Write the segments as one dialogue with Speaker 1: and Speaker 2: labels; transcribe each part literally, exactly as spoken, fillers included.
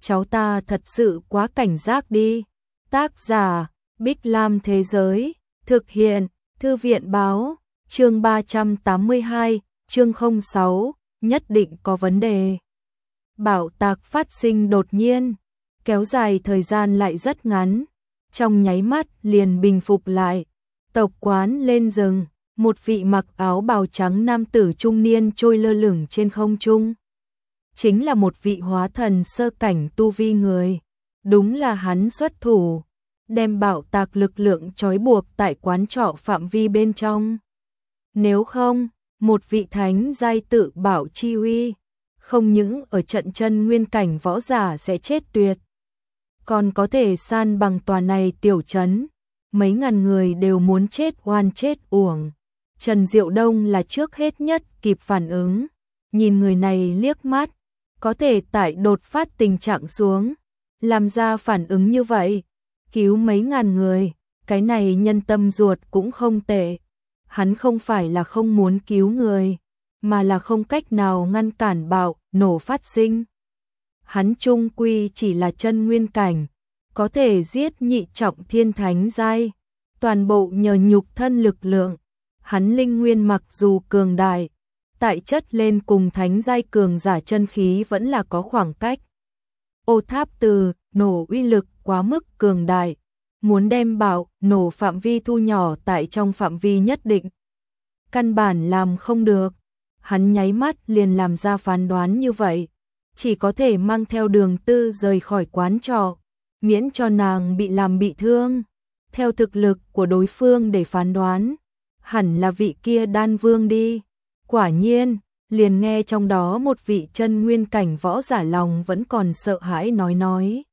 Speaker 1: cháu ta thật sự quá cảnh giác đi. Tác giả, Bích Lam Thế Giới, thực hiện, Thư viện Báo, chương ba trăm tám mươi hai, chương không sáu, nhất định có vấn đề. Bạo tạc phát sinh đột nhiên, kéo dài thời gian lại rất ngắn, trong nháy mắt liền bình phục lại. Tộc quán lên rừng, một vị mặc áo bào trắng nam tử trung niên trôi lơ lửng trên không trung. Chính là một vị hóa thần sơ cảnh tu vi người. Đúng là hắn xuất thủ, đem bạo tạc lực lượng trói buộc tại quán trọ phạm vi bên trong. Nếu không, một vị thánh giai tự bảo chi uy, không những ở trận chân nguyên cảnh võ giả sẽ chết tuyệt, còn có thể san bằng tòa này tiểu trấn. Mấy ngàn người đều muốn chết oan chết uổng. Trần Diệu Đông là trước hết nhất kịp phản ứng, nhìn người này liếc mắt, có thể tại đột phát tình trạng xuống, làm ra phản ứng như vậy, cứu mấy ngàn người, cái này nhân tâm ruột cũng không tệ. Hắn không phải là không muốn cứu người, mà là không cách nào ngăn cản bạo nổ phát sinh. Hắn chung quy chỉ là chân nguyên cảnh, có thể giết nhị trọng thiên thánh giai, toàn bộ nhờ nhục thân lực lượng. Hắn linh nguyên mặc dù cường đại, tại chất lên cùng thánh giai cường giả chân khí vẫn là có khoảng cách. Ô tháp từ nổ uy lực quá mức cường đại, muốn đem bạo nổ phạm vi thu nhỏ tại trong phạm vi nhất định, căn bản làm không được. Hắn nháy mắt liền làm ra phán đoán như vậy, chỉ có thể mang theo Đường Tư rời khỏi quán trọ, miễn cho nàng bị làm bị thương. Theo thực lực của đối phương để phán đoán, hẳn là vị kia đan vương đi. Quả nhiên, liền nghe trong đó một vị chân nguyên cảnh võ giả lòng vẫn còn sợ hãi nói nói.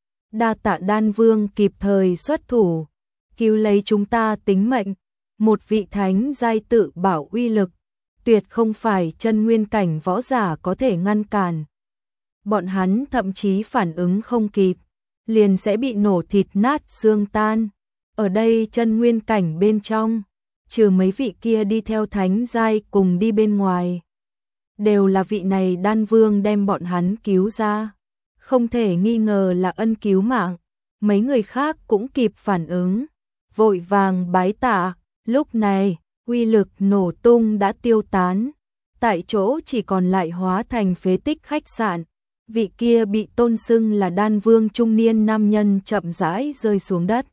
Speaker 1: Đa tạ đan vương kịp thời xuất thủ, cứu lấy chúng ta tính mệnh. Một vị thánh giai tự bảo uy lực, tuyệt không phải chân nguyên cảnh võ giả có thể ngăn cản. Bọn hắn thậm chí phản ứng không kịp, liền sẽ bị nổ thịt nát xương tan. Ở đây chân nguyên cảnh bên trong, trừ mấy vị kia đi theo thánh giai cùng đi bên ngoài, đều là vị này đan vương đem bọn hắn cứu ra. Không thể nghi ngờ là ân cứu mạng. Mấy người khác cũng kịp phản ứng, vội vàng bái tạ. Lúc này, uy lực nổ tung đã tiêu tán, tại chỗ chỉ còn lại hóa thành phế tích khách sạn. Vị kia bị tôn xưng là đan vương trung niên nam nhân chậm rãi rơi xuống đất.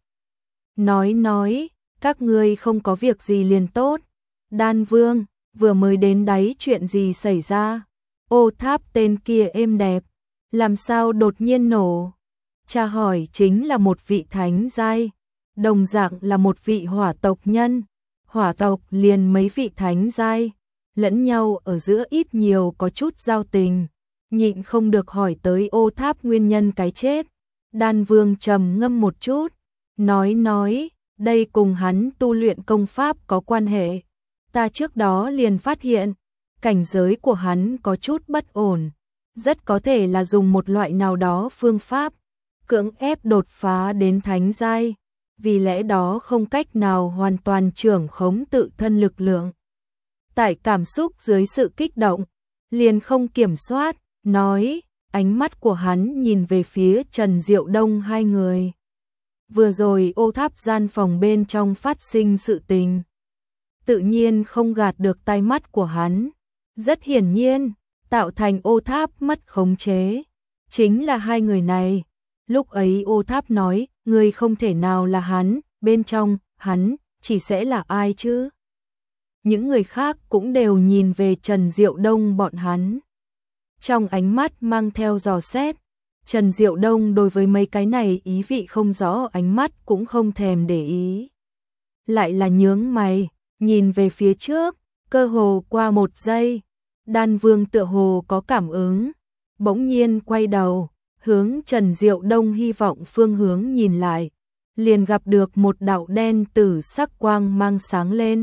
Speaker 1: Nói nói, các ngươi không có việc gì liền tốt. Đan vương, vừa mới đến đáy chuyện gì xảy ra? Ô tháp tên kia êm đẹp, làm sao đột nhiên nổ? Cha hỏi chính là một vị thánh giai, đồng dạng là một vị hỏa tộc nhân. Hỏa tộc liền mấy vị thánh giai, lẫn nhau ở giữa ít nhiều có chút giao tình, nhịn không được hỏi tới ô tháp nguyên nhân cái chết. Đan vương trầm ngâm một chút, nói nói, đây cùng hắn tu luyện công pháp có quan hệ. Ta trước đó liền phát hiện, cảnh giới của hắn có chút bất ổn, rất có thể là dùng một loại nào đó phương pháp, cưỡng ép đột phá đến thánh giai, vì lẽ đó không cách nào hoàn toàn trưởng khống tự thân lực lượng. Tại cảm xúc dưới sự kích động, liền không kiểm soát, nói, ánh mắt của hắn nhìn về phía Trần Diệu Đông hai người. Vừa rồi ô tháp gian phòng bên trong phát sinh sự tình, tự nhiên không gạt được tai mắt của hắn. Rất hiển nhiên, tạo thành ô tháp mất khống chế chính là hai người này. Lúc ấy ô tháp nói, người không thể nào là hắn, bên trong, hắn, chỉ sẽ là ai chứ? Những người khác cũng đều nhìn về Trần Diệu Đông bọn hắn, trong ánh mắt mang theo dò xét. Trần Diệu Đông đối với mấy cái này ý vị không rõ ánh mắt cũng không thèm để ý, lại là nhướng mày, nhìn về phía trước. Cơ hồ qua một giây, đan vương tựa hồ có cảm ứng, bỗng nhiên quay đầu, hướng Trần Diệu Đông hy vọng phương hướng nhìn lại, liền gặp được một đạo đen tử sắc quang mang sáng lên,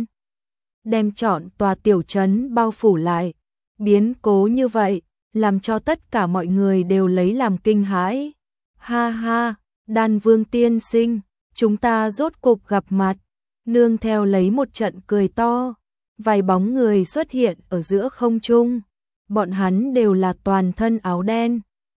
Speaker 1: đem trọn tòa tiểu trấn bao phủ lại. Biến cố như vậy, làm cho tất cả mọi người đều lấy làm kinh hãi. Ha ha, đan vương tiên sinh, chúng ta rốt cục gặp mặt. Nương theo lấy một trận cười to, vài bóng người xuất hiện ở giữa không trung. Bọn hắn đều là toàn thân áo đen,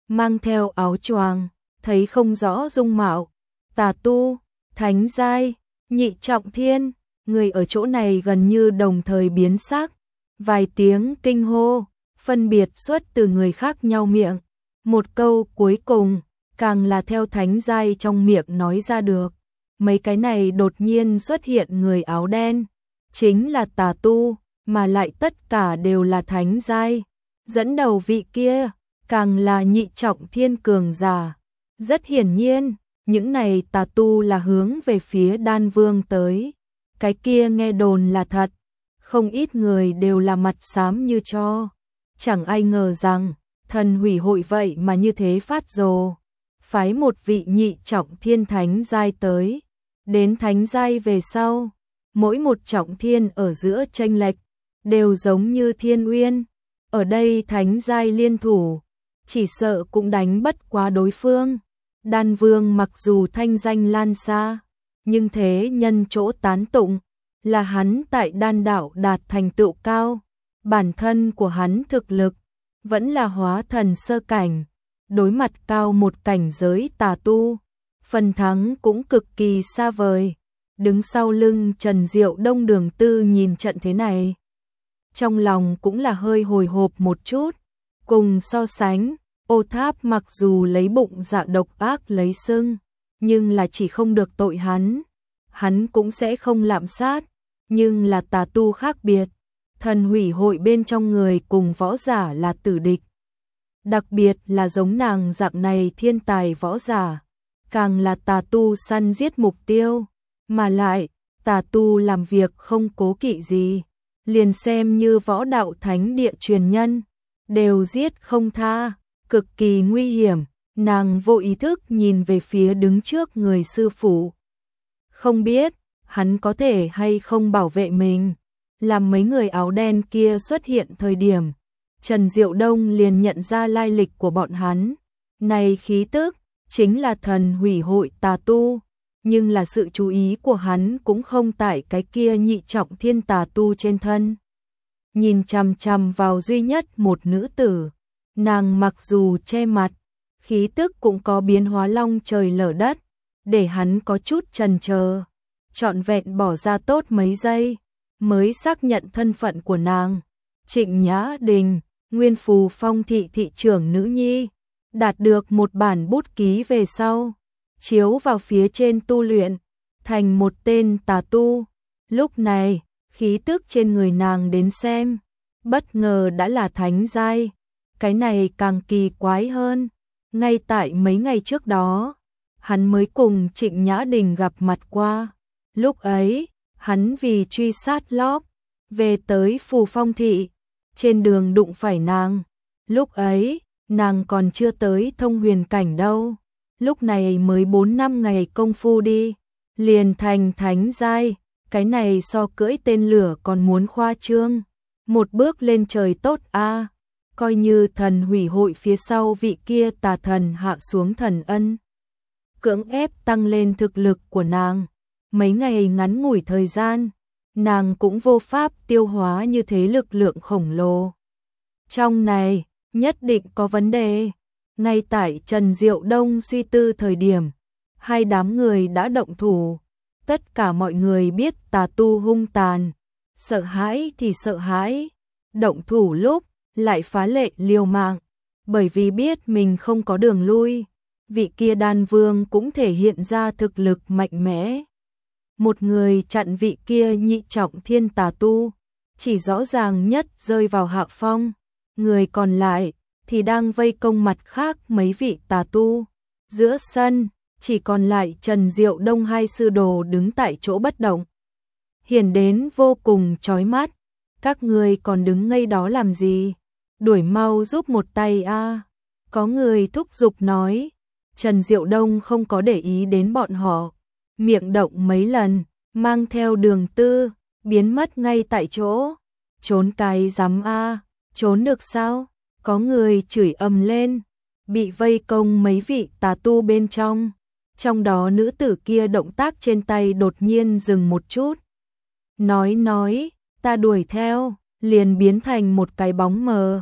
Speaker 1: mang theo áo choàng, thấy không rõ dung mạo. Tà tu, thánh giai, nhị trọng thiên, người ở chỗ này gần như đồng thời biến sắc. Vài tiếng kinh hô, phân biệt xuất từ người khác nhau miệng. Một câu cuối cùng, càng là theo thánh giai trong miệng nói ra được. Mấy cái này đột nhiên xuất hiện người áo đen, chính là tà tu, mà lại tất cả đều là thánh giai. Dẫn đầu vị kia, càng là nhị trọng thiên cường giả. Rất hiển nhiên, những này tà tu là hướng về phía Đan Vương tới. Cái kia nghe đồn là thật, không ít người đều là mặt xám như tro. Chẳng ai ngờ rằng, thần hủy hội vậy mà như thế phát rồ. Phái một vị nhị trọng thiên thánh giai tới. Đến thánh giai về sau, mỗi một trọng thiên ở giữa chênh lệch, đều giống như thiên uyên. Ở đây thánh giai liên thủ, chỉ sợ cũng đánh bất quá đối phương. Đan Vương mặc dù thanh danh lan xa, nhưng thế nhân chỗ tán tụng là hắn tại đan đạo đạt thành tựu cao. Bản thân của hắn thực lực vẫn là hóa thần sơ cảnh, đối mặt cao một cảnh giới tà tu, phần thắng cũng cực kỳ xa vời. Đứng sau lưng Trần Diệu Đông Đường Tư nhìn trận thế này, trong lòng cũng là hơi hồi hộp một chút. Cùng so sánh, Ô Tháp mặc dù lấy bụng dạ độc ác lấy xưng, nhưng là chỉ không được tội hắn, hắn cũng sẽ không lạm sát, nhưng là tà tu khác biệt. Thần hủy hội bên trong người cùng võ giả là tử địch. Đặc biệt là giống nàng dạng này thiên tài võ giả, càng là tà tu săn giết mục tiêu, mà lại, tà tu làm việc không cố kỵ gì, liền xem như võ đạo thánh địa truyền nhân, đều giết không tha, cực kỳ nguy hiểm. Nàng vô ý thức nhìn về phía đứng trước người sư phụ. Không biết, hắn có thể hay không bảo vệ mình. Làm mấy người áo đen kia xuất hiện thời điểm, Trần Diệu Đông liền nhận ra lai lịch của bọn hắn. Này khí tức, chính là thần hủy hội tà tu, nhưng là sự chú ý của hắn cũng không tại cái kia nhị trọng thiên tà tu trên thân. Nhìn chằm chằm vào duy nhất một nữ tử, nàng mặc dù che mặt, khí tức cũng có biến hóa long trời lở đất, để hắn có chút chần chờ, trọn vẹn bỏ ra tốt mấy giây, mới xác nhận thân phận của nàng. Trịnh Nhã Đình, Nguyên Phù Phong thị thị trưởng nữ nhi, đạt được một bản bút ký về sau, chiếu vào phía trên tu luyện, thành một tên tà tu. Lúc này, khí tức trên người nàng đến xem, bất ngờ đã là thánh giai. Cái này càng kỳ quái hơn, ngay tại mấy ngày trước đó, hắn mới cùng Trịnh Nhã Đình gặp mặt qua. Lúc ấy, hắn vì truy sát Lóp, về tới Phù Phong thị, trên đường đụng phải nàng. Lúc ấy, nàng còn chưa tới thông huyền cảnh đâu. Lúc này mới bốn năm ngày công phu đi, liền thành thánh giai, cái này so cưỡi tên lửa còn muốn khoa trương. Một bước lên trời tốt a. Coi như thần hủy hội phía sau vị kia tà thần hạ xuống thần ân, cưỡng ép tăng lên thực lực của nàng. Mấy ngày ngắn ngủi thời gian, nàng cũng vô pháp tiêu hóa như thế lực lượng khổng lồ. Trong này, nhất định có vấn đề. Ngay tại Trần Diệu Đông suy tư thời điểm, hai đám người đã động thủ. Tất cả mọi người biết tà tu hung tàn, sợ hãi thì sợ hãi, động thủ lúc lại phá lệ liều mạng, bởi vì biết mình không có đường lui. Vị kia Đan Vương cũng thể hiện ra thực lực mạnh mẽ. Một người chặn vị kia nhị trọng thiên tà tu, chỉ rõ ràng nhất rơi vào hạ phong, người còn lại thì đang vây công mặt khác mấy vị tà tu. Giữa sân, chỉ còn lại Trần Diệu Đông hai sư đồ đứng tại chỗ bất động. Hiển đến vô cùng chói mắt, các người còn đứng ngây đó làm gì? Đuổi mau giúp một tay a. Có người thúc giục nói. Trần Diệu Đông không có để ý đến bọn họ, miệng động mấy lần, mang theo Đường Tư, biến mất ngay tại chỗ. Trốn cái rắm a, trốn được sao? Có người chửi ầm lên, bị vây công mấy vị tà tu bên trong. Trong đó nữ tử kia động tác trên tay đột nhiên dừng một chút. Nói nói, ta đuổi theo, liền biến thành một cái bóng mờ.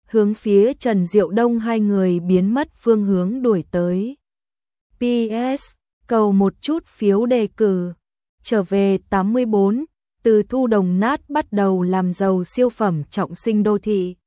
Speaker 1: hướng phía Trần Diệu Đông hai người biến mất phương hướng đuổi tới. pê ét cầu một chút phiếu đề cử. Trở về tám mươi bốn, từ thu đồng nát bắt đầu làm giàu siêu phẩm trọng sinh đô thị.